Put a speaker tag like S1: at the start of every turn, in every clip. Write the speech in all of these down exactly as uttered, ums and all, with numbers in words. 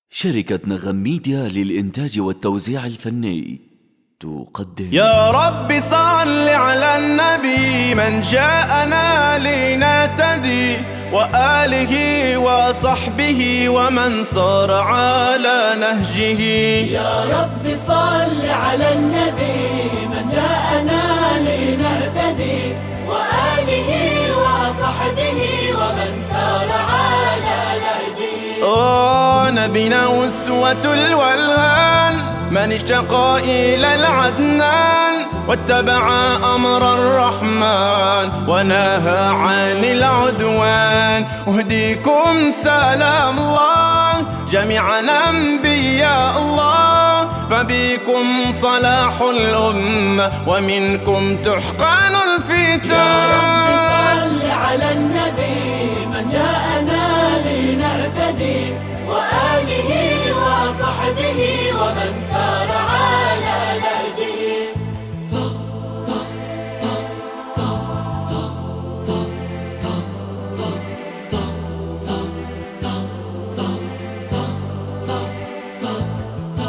S1: شركة نغم ميديا للإنتاج والتوزيع الفني تقدم.
S2: يا رب صل على النبي من جاءنا لنهتدي، وآله وصحبه ومن صار على نهجه.
S3: يا رب صل على النبي من جاءنا لنهتدي، وآله وصحبه ومن سار على نهجه.
S2: أوه نبينا أسوة الولهان، من اشتقى إلى العدنان واتبع أمر الرحمن ونهى عن العدوان. أهديكم سلام الله جميعا أنبياء الله، فبكم صلاح الأمة ومنكم تحقن الفتن.
S3: يا رب صل على النبي من جاءنا لنهتدي، وآله وصحبه ومن سار على نهجه. ص ص ص ص ص ص ص ص ص ص ص ص ص ص.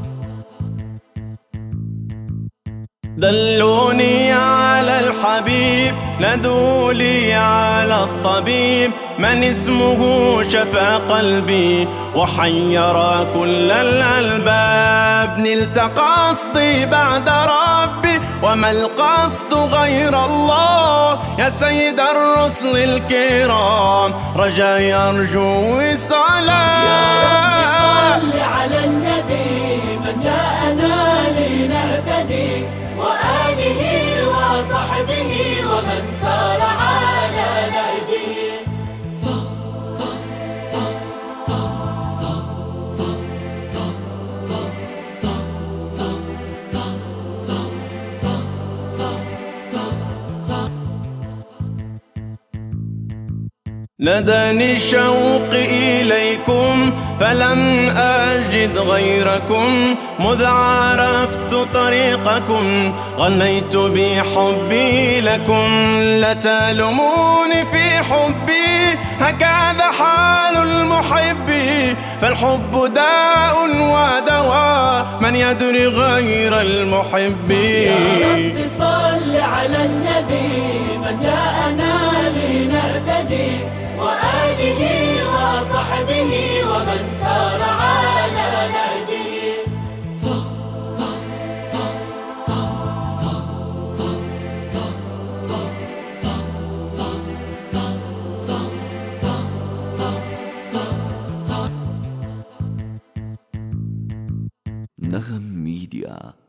S2: دلوني على الحبيب ندوا لي على الطبيب، من اسمه شفى قلبي وحير كل الألباب. نلت قصدي بعد ربي وما القصد غير الله، يا سيد الرسل الكرام رجا يرجو وصالا.
S3: يا رب صل على النبي من جاءنا لنهتدي، وآله وصحبه ومن سار على نهجه. ص ص ص ص ص ص ص ص ص ص ص ص ص ص.
S2: نداني الشوق إليكم فلم أجد غيركم، مذ عرفت طريقكم غنيت بحبي لكم. لا تلوموني في حبي هكذا حال المحب، فالحب داء ودواء من يدري غير المحب.
S3: يا رب صل على النبي من جاءنا لنهتدي، وآله وصحبه ومن سار على نهجه. ص ص ص ص ص ص ص ص ص ص ص ص ص ص.
S1: نغم ميديا.